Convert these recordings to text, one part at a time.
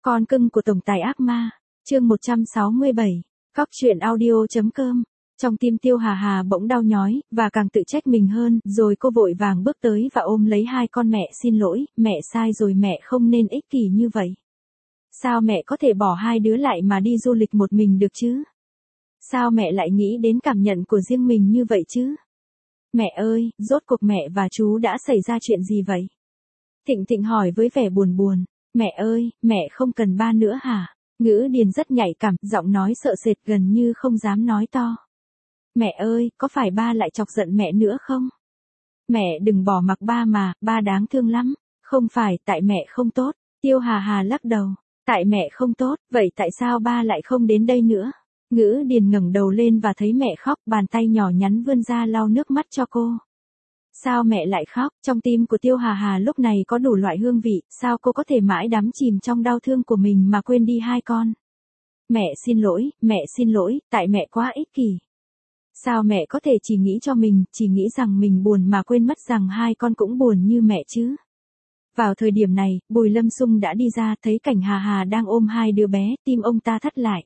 Con cưng của tổng tài ác ma, chương 167, Cóc truyện audio.com. Trong tim Tiêu Hà Hà bỗng đau nhói, và càng tự trách mình hơn, rồi cô vội vàng bước tới và ôm lấy hai con. Mẹ xin lỗi, mẹ sai rồi, mẹ không nên ích kỷ như vậy. Sao mẹ có thể bỏ hai đứa lại mà đi du lịch một mình được chứ? Sao mẹ lại nghĩ đến cảm nhận của riêng mình như vậy chứ? Mẹ ơi, rốt cuộc mẹ và chú đã xảy ra chuyện gì vậy? Thịnh Thịnh hỏi với vẻ buồn buồn. Mẹ ơi, mẹ không cần ba nữa hả? Ngữ Điền rất nhạy cảm, giọng nói sợ sệt gần như không dám nói to. Mẹ ơi, có phải ba lại chọc giận mẹ nữa không? Mẹ đừng bỏ mặc ba mà, ba đáng thương lắm. Không phải, tại mẹ không tốt. Tiêu Hà Hà lắc đầu. Tại mẹ không tốt, vậy tại sao ba lại không đến đây nữa? Ngữ Điền ngẩng đầu lên và thấy mẹ khóc, bàn tay nhỏ nhắn vươn ra lau nước mắt cho cô. Sao mẹ lại khóc? Trong tim của Tiêu Hà Hà lúc này có đủ loại hương vị, sao cô có thể mãi đắm chìm trong đau thương của mình mà quên đi hai con? Mẹ xin lỗi, tại mẹ quá ích kỷ. Sao mẹ có thể chỉ nghĩ cho mình, chỉ nghĩ rằng mình buồn mà quên mất rằng hai con cũng buồn như mẹ chứ? Vào thời điểm này, Bùi Lâm Xung đã đi ra, thấy cảnh Hà Hà đang ôm hai đứa bé, tim ông ta thắt lại.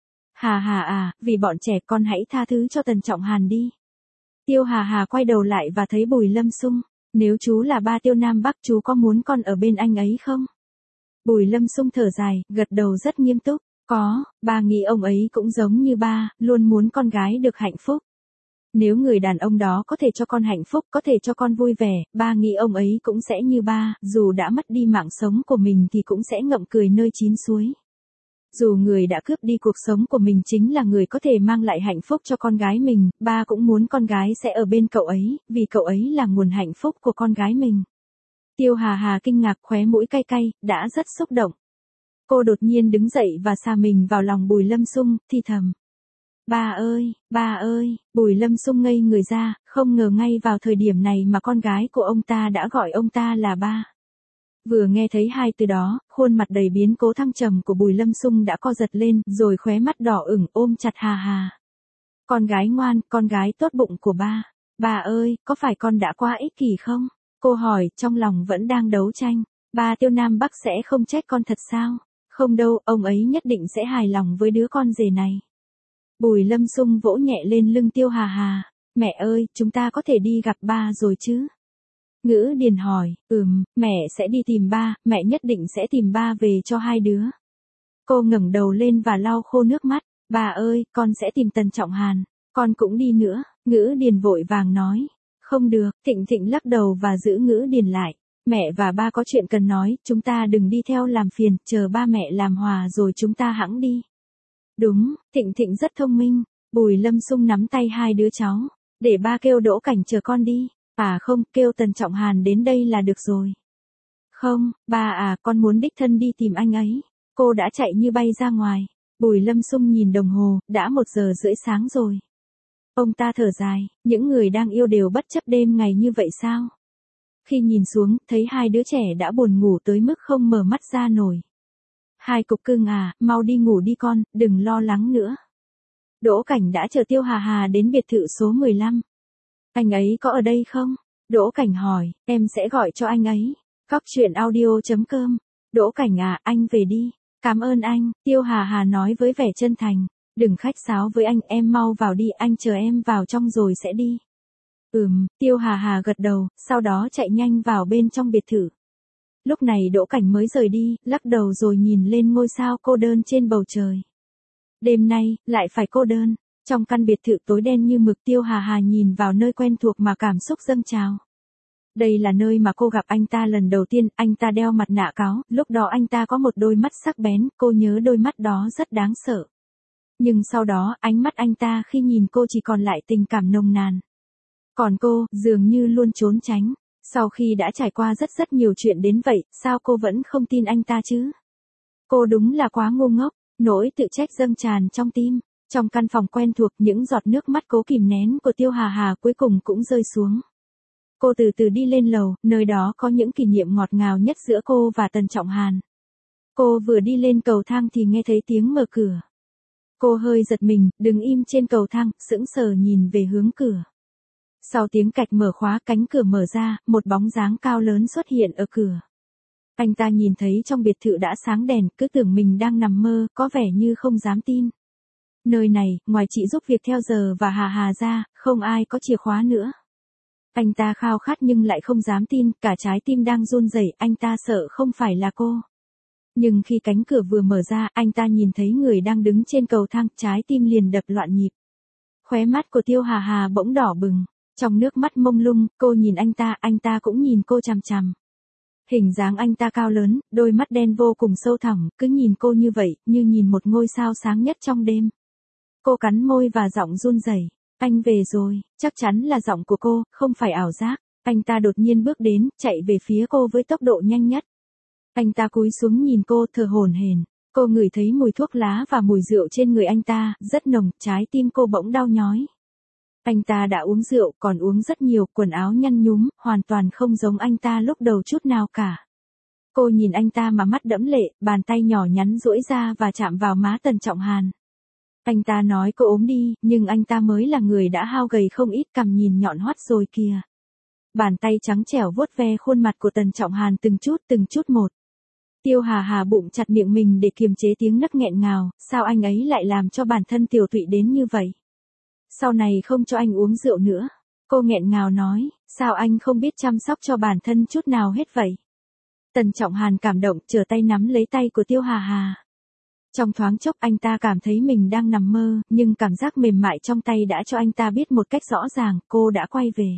Hà Hà à, vì bọn trẻ con hãy tha thứ cho Tần Trọng Hàn đi. Tiêu Hà Hà quay đầu lại và thấy Bùi Lâm Xung. Nếu chú là ba Tiêu Nam Bắc, chú có muốn con ở bên anh ấy không? Bùi Lâm Xung thở dài, gật đầu rất nghiêm túc. Có, ba nghĩ ông ấy cũng giống như ba, luôn muốn con gái được hạnh phúc. Nếu người đàn ông đó có thể cho con hạnh phúc, có thể cho con vui vẻ, ba nghĩ ông ấy cũng sẽ như ba, dù đã mất đi mạng sống của mình thì cũng sẽ ngậm cười nơi chín suối. Dù người đã cướp đi cuộc sống của mình chính là người có thể mang lại hạnh phúc cho con gái mình, ba cũng muốn con gái sẽ ở bên cậu ấy, vì cậu ấy là nguồn hạnh phúc của con gái mình. Tiêu Hà Hà kinh ngạc, khóe mũi cay cay, đã rất xúc động. Cô đột nhiên đứng dậy và sa mình vào lòng Bùi Lâm Xung, thì thầm. Ba ơi, Bùi Lâm Xung ngây người ra, không ngờ ngay vào thời điểm này mà con gái của ông ta đã gọi ông ta là ba. Vừa nghe thấy hai từ đó, khuôn mặt đầy biến cố thăng trầm của Bùi Lâm Xung đã co giật lên, rồi khóe mắt đỏ ửng ôm chặt Hà Hà. Con gái ngoan, con gái tốt bụng của ba. Ba ơi, có phải con đã quá ích kỷ không? Cô hỏi, trong lòng vẫn đang đấu tranh. Ba Tiêu Nam Bắc sẽ không trách con thật sao? Không đâu, ông ấy nhất định sẽ hài lòng với đứa con rể này. Bùi Lâm Xung vỗ nhẹ lên lưng Tiêu Hà Hà. Mẹ ơi, chúng ta có thể đi gặp ba rồi chứ? Ngữ Điền hỏi, mẹ sẽ đi tìm ba, mẹ nhất định sẽ tìm ba về cho hai đứa. Cô ngẩng đầu lên và lau khô nước mắt. Bà ơi, con sẽ tìm Tần Trọng Hàn, con cũng đi nữa. Ngữ Điền vội vàng nói. Không được, Thịnh Thịnh lắc đầu và giữ Ngữ Điền lại. Mẹ và ba có chuyện cần nói, chúng ta đừng đi theo làm phiền, chờ ba mẹ làm hòa rồi chúng ta hẵng đi. Đúng, Thịnh Thịnh rất thông minh. Bùi Lâm Xung nắm tay hai đứa cháu. Để ba kêu Đỗ Cảnh chờ con đi. À không, kêu Tần Trọng Hàn đến đây là được rồi. Không, ba à, con muốn đích thân đi tìm anh ấy. Cô đã chạy như bay ra ngoài. Bùi Lâm Xung nhìn đồng hồ, đã 1:30 sáng rồi. Ông ta thở dài, những người đang yêu đều bất chấp đêm ngày như vậy sao? Khi nhìn xuống, thấy hai đứa trẻ đã buồn ngủ tới mức không mở mắt ra nổi. Hai cục cưng à, mau đi ngủ đi con, đừng lo lắng nữa. Đỗ Cảnh đã chờ Tiêu Hà Hà đến biệt thự số 15. Anh ấy có ở đây không? Đỗ Cảnh hỏi, em sẽ gọi cho anh ấy. Cóc truyện audio.com. Đỗ Cảnh à, anh về đi. Cảm ơn anh, Tiêu Hà Hà nói với vẻ chân thành. Đừng khách sáo với anh, em mau vào đi, anh chờ em vào trong rồi sẽ đi. Tiêu Hà Hà gật đầu, sau đó chạy nhanh vào bên trong biệt thự. Lúc này Đỗ Cảnh mới rời đi, lắc đầu rồi nhìn lên ngôi sao cô đơn trên bầu trời. Đêm nay, lại phải cô đơn. Trong căn biệt thự tối đen như mực, Tiêu Hà Hà nhìn vào nơi quen thuộc mà cảm xúc dâng trào. Đây là nơi mà cô gặp anh ta lần đầu tiên, anh ta đeo mặt nạ cáo, lúc đó anh ta có một đôi mắt sắc bén, cô nhớ đôi mắt đó rất đáng sợ. Nhưng sau đó, ánh mắt anh ta khi nhìn cô chỉ còn lại tình cảm nồng nàn. Còn cô, dường như luôn trốn tránh. Sau khi đã trải qua rất nhiều chuyện đến vậy, sao cô vẫn không tin anh ta chứ? Cô đúng là quá ngu ngốc, nỗi tự trách dâng tràn trong tim. Trong căn phòng quen thuộc, những giọt nước mắt cố kìm nén của Tiêu Hà Hà cuối cùng cũng rơi xuống. Cô từ từ đi lên lầu, nơi đó có những kỷ niệm ngọt ngào nhất giữa cô và Tần Trọng Hàn. Cô vừa đi lên cầu thang thì nghe thấy tiếng mở cửa. Cô hơi giật mình, đứng im trên cầu thang, sững sờ nhìn về hướng cửa. Sau tiếng cạch mở khóa, cánh cửa mở ra, một bóng dáng cao lớn xuất hiện ở cửa. Anh ta nhìn thấy trong biệt thự đã sáng đèn, cứ tưởng mình đang nằm mơ, có vẻ như không dám tin. Nơi này, ngoài chị giúp việc theo giờ và Hà Hà ra, không ai có chìa khóa nữa. Anh ta khao khát nhưng lại không dám tin, cả trái tim đang run rẩy, anh ta sợ không phải là cô. Nhưng khi cánh cửa vừa mở ra, anh ta nhìn thấy người đang đứng trên cầu thang, trái tim liền đập loạn nhịp. Khóe mắt của Tiêu Hà Hà bỗng đỏ bừng, trong nước mắt mông lung, cô nhìn anh ta cũng nhìn cô chằm chằm. Hình dáng anh ta cao lớn, đôi mắt đen vô cùng sâu thẳm, cứ nhìn cô như vậy, như nhìn một ngôi sao sáng nhất trong đêm. Cô cắn môi và giọng run rẩy. Anh về rồi, chắc chắn là giọng của cô, không phải ảo giác. Anh ta đột nhiên bước đến, chạy về phía cô với tốc độ nhanh nhất. Anh ta cúi xuống nhìn cô, thở hổn hển. Cô ngửi thấy mùi thuốc lá và mùi rượu trên người anh ta, rất nồng, trái tim cô bỗng đau nhói. Anh ta đã uống rượu, còn uống rất nhiều, quần áo nhăn nhúm, hoàn toàn không giống anh ta lúc đầu chút nào cả. Cô nhìn anh ta mà mắt đẫm lệ, bàn tay nhỏ nhắn duỗi ra và chạm vào má Tần Trọng Hàn. Anh ta nói cô ốm đi, nhưng anh ta mới là người đã hao gầy không ít, cằm nhìn nhọn hoắt rồi kìa. Bàn tay trắng trẻo vuốt ve khuôn mặt của Tần Trọng Hàn từng chút một. Tiêu Hà Hà bụng chặt miệng mình để kiềm chế tiếng nấc nghẹn ngào, sao anh ấy lại làm cho bản thân tiểu tụy đến như vậy? Sau này không cho anh uống rượu nữa. Cô nghẹn ngào nói, sao anh không biết chăm sóc cho bản thân chút nào hết vậy? Tần Trọng Hàn cảm động, trở tay nắm lấy tay của Tiêu Hà Hà. Trong thoáng chốc anh ta cảm thấy mình đang nằm mơ, nhưng cảm giác mềm mại trong tay đã cho anh ta biết một cách rõ ràng, cô đã quay về.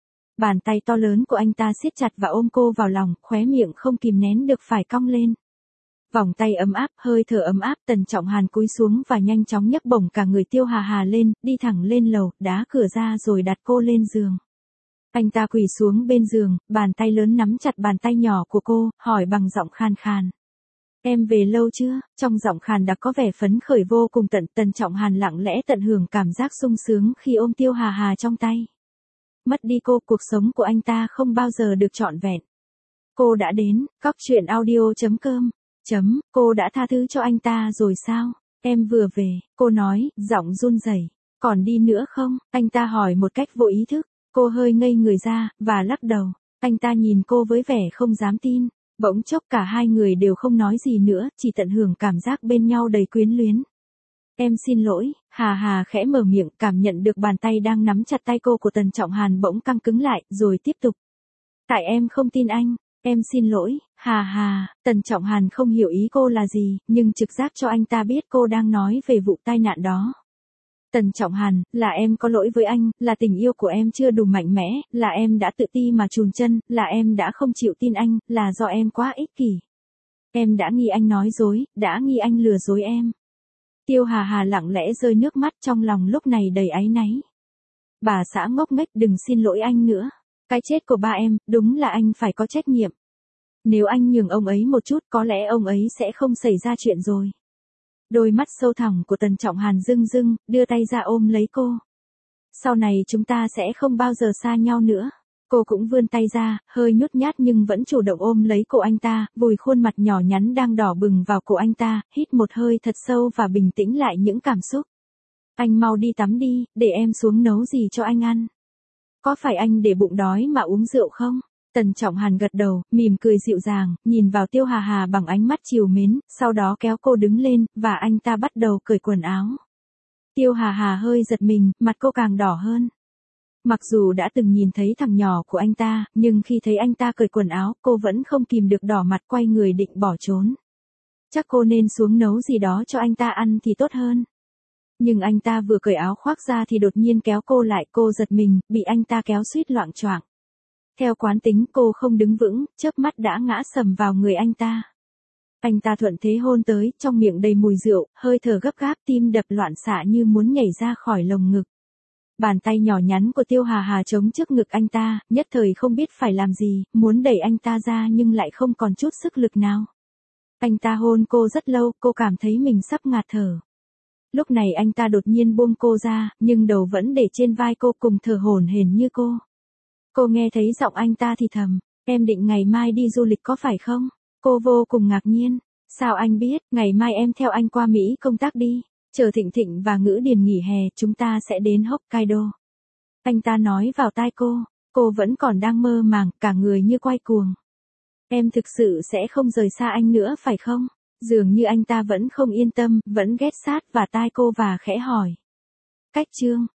Bàn tay to lớn của anh ta siết chặt và ôm cô vào lòng, khóe miệng không kìm nén được phải cong lên. Vòng tay ấm áp, hơi thở ấm áp, Tần Trọng Hàn cúi xuống và nhanh chóng nhấc bổng cả người Tiêu Hà Hà lên, đi thẳng lên lầu, đá cửa ra rồi đặt cô lên giường. Anh ta quỳ xuống bên giường, bàn tay lớn nắm chặt bàn tay nhỏ của cô, hỏi bằng giọng khan khan. Em về lâu chưa? Trong giọng khàn đặc có vẻ phấn khởi vô cùng. Tần Trọng Hàn lặng lẽ tận hưởng cảm giác sung sướng khi ôm Tiêu Hà Hà trong tay. Mất đi cô, cuộc sống của anh ta không bao giờ được trọn vẹn. Cô đã đến, coctruyện.audio.com. Cô đã tha thứ cho anh ta rồi sao? Em vừa về, cô nói, giọng run rẩy. Còn đi nữa không? Anh ta hỏi một cách vô ý thức. Cô hơi ngây người ra, và lắc đầu. Anh ta nhìn cô với vẻ không dám tin. Bỗng chốc cả hai người đều không nói gì nữa, chỉ tận hưởng cảm giác bên nhau đầy quyến luyến. Em xin lỗi, Hà Hà khẽ mở miệng, cảm nhận được bàn tay đang nắm chặt tay cô của Tần Trọng Hàn bỗng căng cứng lại, rồi tiếp tục. Tại em không tin anh, em xin lỗi, Hà Hà. Tần Trọng Hàn không hiểu ý cô là gì, nhưng trực giác cho anh ta biết cô đang nói về vụ tai nạn đó. Tần Trọng Hàn, là em có lỗi với anh, là tình yêu của em chưa đủ mạnh mẽ, là em đã tự ti mà chùn chân, là em đã không chịu tin anh, là do em quá ích kỷ. Em đã nghi anh nói dối, đã nghi anh lừa dối em. Tiêu Hà Hà lặng lẽ rơi nước mắt, trong lòng lúc này đầy áy náy. Bà xã ngốc nghếch, đừng xin lỗi anh nữa. Cái chết của ba em, đúng là anh phải có trách nhiệm. Nếu anh nhường ông ấy một chút, có lẽ ông ấy sẽ không xảy ra chuyện rồi. Đôi mắt sâu thẳm của Tần Trọng Hàn rưng rưng, đưa tay ra ôm lấy cô. Sau này chúng ta sẽ không bao giờ xa nhau nữa. Cô cũng vươn tay ra, hơi nhút nhát nhưng vẫn chủ động ôm lấy cổ anh ta, vùi khuôn mặt nhỏ nhắn đang đỏ bừng vào cổ anh ta, hít một hơi thật sâu và bình tĩnh lại những cảm xúc. Anh mau đi tắm đi, để em xuống nấu gì cho anh ăn. Có phải anh để bụng đói mà uống rượu không? Tần Trọng Hàn gật đầu, mỉm cười dịu dàng, nhìn vào Tiêu Hà Hà bằng ánh mắt trìu mến, sau đó kéo cô đứng lên, và anh ta bắt đầu cởi quần áo. Tiêu Hà Hà hơi giật mình, mặt cô càng đỏ hơn. Mặc dù đã từng nhìn thấy thằng nhỏ của anh ta, nhưng khi thấy anh ta cởi quần áo, cô vẫn không kìm được đỏ mặt, quay người định bỏ trốn. Chắc cô nên xuống nấu gì đó cho anh ta ăn thì tốt hơn. Nhưng anh ta vừa cởi áo khoác ra thì đột nhiên kéo cô lại, cô giật mình, bị anh ta kéo suýt loạng choạng. Theo quán tính cô không đứng vững, chớp mắt đã ngã sầm vào người anh ta. Anh ta thuận thế hôn tới, trong miệng đầy mùi rượu, hơi thở gấp gáp, tim đập loạn xạ như muốn nhảy ra khỏi lồng ngực. Bàn tay nhỏ nhắn của Tiêu Hà Hà chống trước ngực anh ta, nhất thời không biết phải làm gì, muốn đẩy anh ta ra nhưng lại không còn chút sức lực nào. Anh ta hôn cô rất lâu, cô cảm thấy mình sắp ngạt thở. Lúc này anh ta đột nhiên buông cô ra, nhưng đầu vẫn để trên vai cô, cùng thở hổn hển như cô. Cô nghe thấy giọng anh ta thì thầm, em định ngày mai đi du lịch có phải không? Cô vô cùng ngạc nhiên, sao anh biết, ngày mai em theo anh qua Mỹ công tác đi, chờ Thịnh Thịnh và Ngữ Điền nghỉ hè, chúng ta sẽ đến Hokkaido. Anh ta nói vào tai cô vẫn còn đang mơ màng, cả người như quay cuồng. Em thực sự sẽ không rời xa anh nữa phải không? Dường như anh ta vẫn không yên tâm, vẫn ghé sát vào tai cô và khẽ hỏi. Cách Trương,